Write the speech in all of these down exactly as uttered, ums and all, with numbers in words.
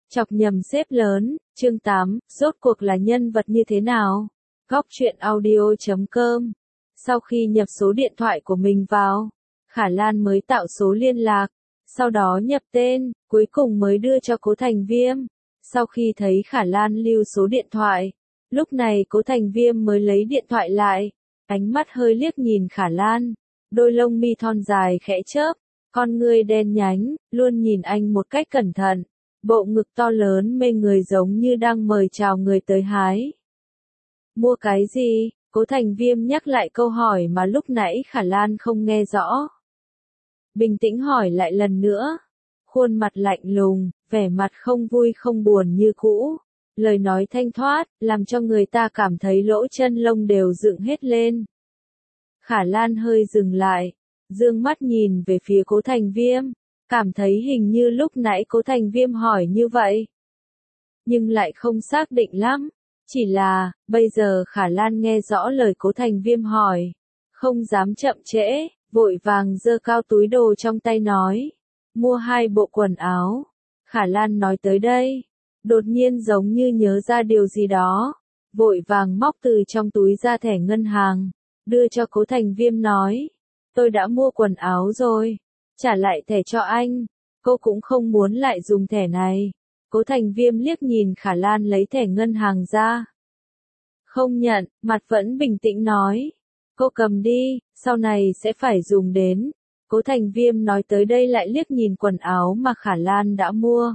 Chọc nhầm xếp lớn, chương tám, rốt cuộc là nhân vật như thế nào? Góc truyện audio chấm com. Sau khi nhập số điện thoại của mình vào, Khả Lan mới tạo số liên lạc, sau đó nhập tên, cuối cùng mới đưa cho Cố Thành Viêm. Sau khi thấy Khả Lan lưu số điện thoại, lúc này Cố Thành Viêm mới lấy điện thoại lại, ánh mắt hơi liếc nhìn Khả Lan, đôi lông mi thon dài khẽ chớp, con ngươi đen nhánh, luôn nhìn anh một cách cẩn thận. Bộ ngực to lớn mê người giống như đang mời chào người tới hái. Mua cái gì? Cố Thành Viêm nhắc lại câu hỏi mà lúc nãy Khả Lan không nghe rõ. Bình tĩnh hỏi lại lần nữa. Khuôn mặt lạnh lùng, vẻ mặt không vui không buồn như cũ. Lời nói thanh thoát, làm cho người ta cảm thấy lỗ chân lông đều dựng hết lên. Khả Lan hơi dừng lại, dương mắt nhìn về phía Cố Thành Viêm. Cảm thấy hình như lúc nãy Cố Thành Viêm hỏi như vậy. Nhưng lại không xác định lắm. Chỉ là, bây giờ Khả Lan nghe rõ lời Cố Thành Viêm hỏi. Không dám chậm trễ, vội vàng giơ cao túi đồ trong tay nói. Mua hai bộ quần áo. Khả Lan nói tới đây. Đột nhiên giống như nhớ ra điều gì đó. Vội vàng móc từ trong túi ra thẻ ngân hàng. Đưa cho Cố Thành Viêm nói. Tôi đã mua quần áo rồi. Trả lại thẻ cho anh, cô cũng không muốn lại dùng thẻ này. Cố Thành Viêm liếc nhìn Khả Lan lấy thẻ ngân hàng ra. Không nhận, mặt vẫn bình tĩnh nói. Cô cầm đi, sau này sẽ phải dùng đến. Cố Thành Viêm nói tới đây lại liếc nhìn quần áo mà Khả Lan đã mua.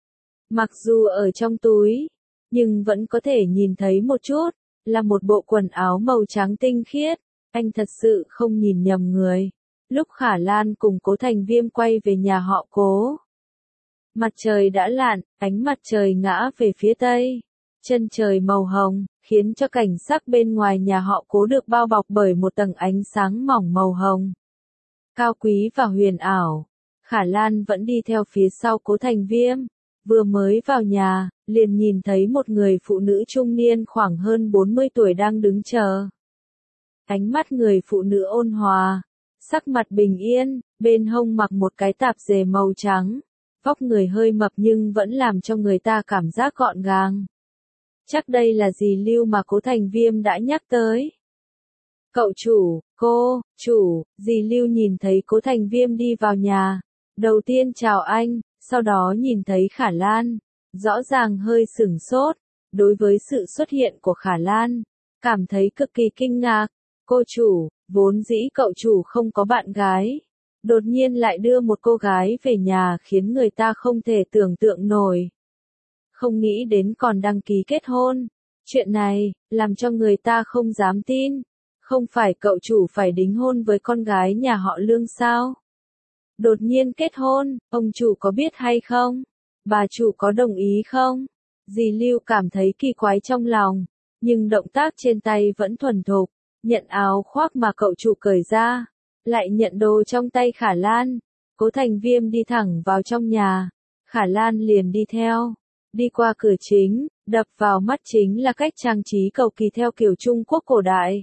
Mặc dù ở trong túi, nhưng vẫn có thể nhìn thấy một chút, là một bộ quần áo màu trắng tinh khiết. Anh thật sự không nhìn nhầm người. Lúc Khả Lan cùng Cố Thành Viêm quay về nhà họ Cố. Mặt trời đã lặn, ánh mặt trời ngã về phía tây. Chân trời màu hồng, khiến cho cảnh sắc bên ngoài nhà họ Cố được bao bọc bởi một tầng ánh sáng mỏng màu hồng. Cao quý và huyền ảo. Khả Lan vẫn đi theo phía sau Cố Thành Viêm. Vừa mới vào nhà, liền nhìn thấy một người phụ nữ trung niên khoảng hơn bốn mươi tuổi đang đứng chờ. Ánh mắt người phụ nữ ôn hòa. Sắc mặt bình yên, bên hông mặc một cái tạp dề màu trắng. Vóc người hơi mập nhưng vẫn làm cho người ta cảm giác gọn gàng. Chắc đây là dì Lưu mà Cố Thành Viêm đã nhắc tới. Cậu chủ, cô, chủ, dì Lưu nhìn thấy Cố Thành Viêm đi vào nhà. Đầu tiên chào anh, sau đó nhìn thấy Khả Lan. Rõ ràng hơi sửng sốt, đối với sự xuất hiện của Khả Lan. Cảm thấy cực kỳ kinh ngạc. Cô chủ, vốn dĩ cậu chủ không có bạn gái. Đột nhiên lại đưa một cô gái về nhà khiến người ta không thể tưởng tượng nổi. Không nghĩ đến còn đăng ký kết hôn. Chuyện này, làm cho người ta không dám tin. Không phải cậu chủ phải đính hôn với con gái nhà họ Lương sao? Đột nhiên kết hôn, ông chủ có biết hay không? Bà chủ có đồng ý không? Dì Lưu cảm thấy kỳ quái trong lòng, nhưng động tác trên tay vẫn thuần thục. Nhận áo khoác mà cậu chủ cởi ra, lại nhận đồ trong tay Khả Lan. Cố Thành Viêm đi thẳng vào trong nhà, Khả Lan liền đi theo. Đi qua cửa chính, đập vào mắt chính là cách trang trí cầu kỳ theo kiểu Trung Quốc cổ đại.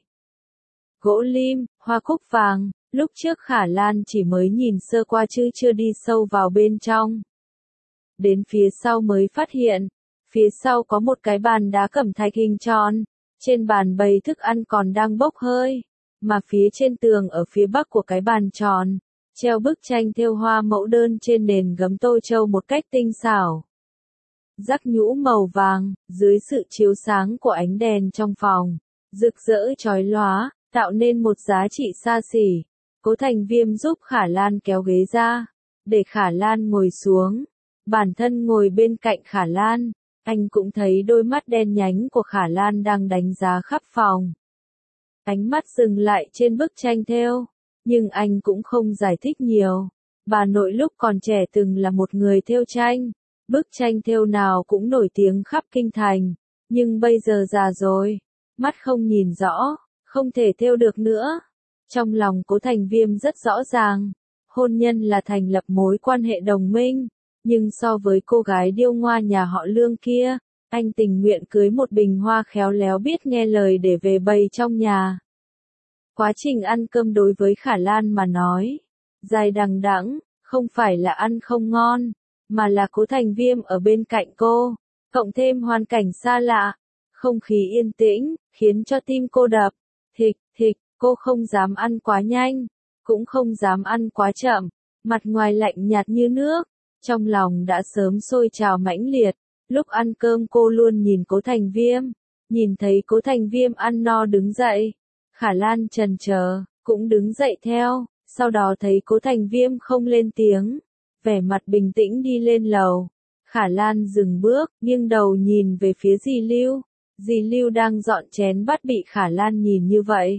Gỗ lim, hoa cúc vàng, lúc trước Khả Lan chỉ mới nhìn sơ qua chứ chưa đi sâu vào bên trong. Đến phía sau mới phát hiện, phía sau có một cái bàn đá cẩm thạch hình tròn. Trên bàn bày thức ăn còn đang bốc hơi, mà phía trên tường ở phía bắc của cái bàn tròn, treo bức tranh thêu hoa mẫu đơn trên nền gấm tô châu một cách tinh xảo. Rắc nhũ màu vàng, dưới sự chiếu sáng của ánh đèn trong phòng, rực rỡ chói lóa, tạo nên một giá trị xa xỉ. Cố Thành Viêm giúp Khả Lan kéo ghế ra, để Khả Lan ngồi xuống. Bản thân ngồi bên cạnh Khả Lan. Anh cũng thấy đôi mắt đen nhánh của Khả Lan đang đánh giá khắp phòng. Ánh mắt dừng lại trên bức tranh thêu, nhưng anh cũng không giải thích nhiều. Bà nội lúc còn trẻ từng là một người thêu tranh, bức tranh thêu nào cũng nổi tiếng khắp kinh thành, nhưng bây giờ già rồi, mắt không nhìn rõ, không thể thêu được nữa. Trong lòng Cố Thành Viêm rất rõ ràng, hôn nhân là thành lập mối quan hệ đồng minh. Nhưng so với cô gái điêu ngoa nhà họ Lương kia, anh tình nguyện cưới một bình hoa khéo léo biết nghe lời để về bày trong nhà. Quá trình ăn cơm đối với Khả Lan mà nói, dài đằng đẵng, không phải là ăn không ngon, mà là Cố Thành Viêm ở bên cạnh cô, cộng thêm hoàn cảnh xa lạ, không khí yên tĩnh, khiến cho tim cô đập, thịch, thịch, cô không dám ăn quá nhanh, cũng không dám ăn quá chậm, mặt ngoài lạnh nhạt như nước, trong lòng đã sớm sôi trào mãnh liệt, lúc ăn cơm cô luôn nhìn Cố Thành Viêm, nhìn thấy Cố Thành Viêm ăn no đứng dậy, Khả Lan chần chờ, cũng đứng dậy theo, sau đó thấy Cố Thành Viêm không lên tiếng, vẻ mặt bình tĩnh đi lên lầu. Khả Lan dừng bước, nghiêng đầu nhìn về phía dì Lưu, dì Lưu đang dọn chén bát bị Khả Lan nhìn như vậy.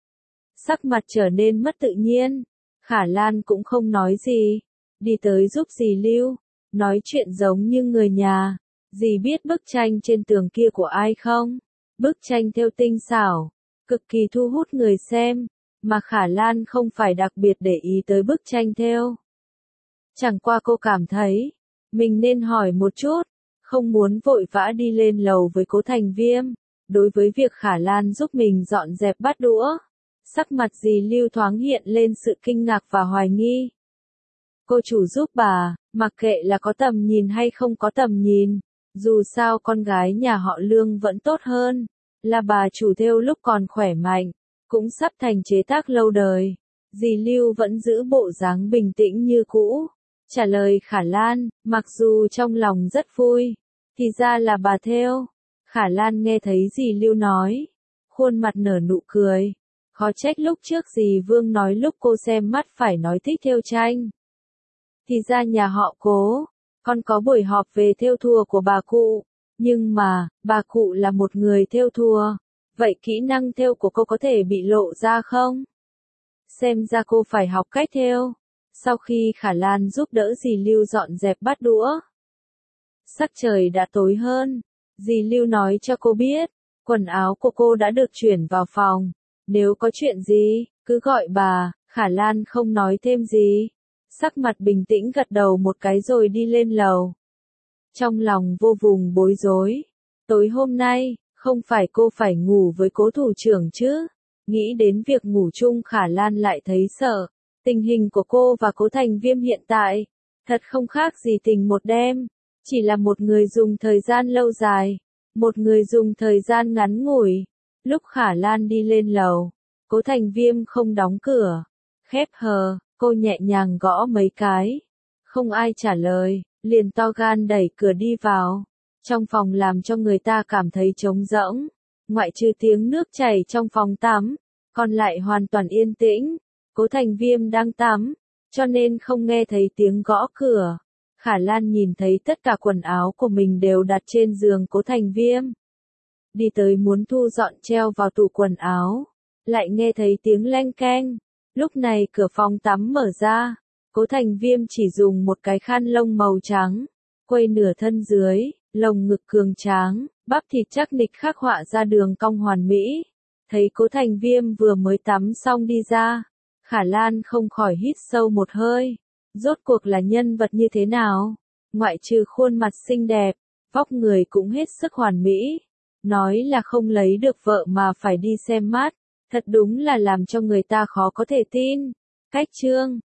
Sắc mặt trở nên mất tự nhiên, Khả Lan cũng không nói gì, đi tới giúp dì Lưu, nói chuyện giống như người nhà. Dì biết bức tranh trên tường kia của ai không? Bức tranh thêu tinh xảo, cực kỳ thu hút người xem, mà Khả Lan không phải đặc biệt để ý tới bức tranh thêu. Chẳng qua cô cảm thấy, mình nên hỏi một chút, không muốn vội vã đi lên lầu với Cố Thành Viêm. Đối với việc Khả Lan giúp mình dọn dẹp bát đũa, sắc mặt dì Lưu thoáng hiện lên sự kinh ngạc và hoài nghi. Cô chủ giúp bà, mặc kệ là có tầm nhìn hay không có tầm nhìn, dù sao con gái nhà họ Lương vẫn tốt hơn, là bà chủ thêu lúc còn khỏe mạnh, cũng sắp thành chế tác lâu đời. Dì Lưu vẫn giữ bộ dáng bình tĩnh như cũ, trả lời Khả Lan, mặc dù trong lòng rất vui, thì ra là bà thêu. Khả Lan nghe thấy dì Lưu nói, khuôn mặt nở nụ cười, khó trách lúc trước dì Vương nói lúc cô xem mắt phải nói thích thêu tranh. Thì ra nhà họ Cố, con có buổi họp về thêu thùa của bà cụ, nhưng mà, bà cụ là một người thêu thùa, vậy kỹ năng thêu của cô có thể bị lộ ra không? Xem ra cô phải học cách thêu. Sau khi Khả Lan giúp đỡ dì Lưu dọn dẹp bát đũa, sắc trời đã tối hơn, dì Lưu nói cho cô biết, quần áo của cô đã được chuyển vào phòng, nếu có chuyện gì, cứ gọi bà. Khả Lan không nói thêm gì, sắc mặt bình tĩnh gật đầu một cái rồi đi lên lầu. Trong lòng vô vùng bối rối, tối hôm nay, không phải cô phải ngủ với Cố thủ trưởng chứ? Nghĩ đến việc ngủ chung Khả Lan lại thấy sợ. Tình hình của cô và Cố Thành Viêm hiện tại, thật không khác gì tình một đêm, chỉ là một người dùng thời gian lâu dài, một người dùng thời gian ngắn ngủi. Lúc Khả Lan đi lên lầu, Cố Thành Viêm không đóng cửa, khép hờ, cô nhẹ nhàng gõ mấy cái, không ai trả lời, liền to gan đẩy cửa đi vào. Trong phòng làm cho người ta cảm thấy trống rỗng, ngoại trừ tiếng nước chảy trong phòng tắm, còn lại hoàn toàn yên tĩnh. Cố Thành Viêm đang tắm, cho nên không nghe thấy tiếng gõ cửa. Khả Lan nhìn thấy tất cả quần áo của mình đều đặt trên giường Cố Thành Viêm. Đi tới muốn thu dọn treo vào tủ quần áo, lại nghe thấy tiếng leng keng. Lúc này cửa phòng tắm mở ra, Cố Thành Viêm chỉ dùng một cái khăn lông màu trắng, quây nửa thân dưới, lồng ngực cường tráng, bắp thịt chắc nịch khắc họa ra đường cong hoàn mỹ. Thấy Cố Thành Viêm vừa mới tắm xong đi ra, Khả Lan không khỏi hít sâu một hơi. Rốt cuộc là nhân vật như thế nào? Ngoại trừ khuôn mặt xinh đẹp, vóc người cũng hết sức hoàn mỹ. Nói là không lấy được vợ mà phải đi xem mắt, thật đúng là làm cho người ta khó có thể tin. Cách chương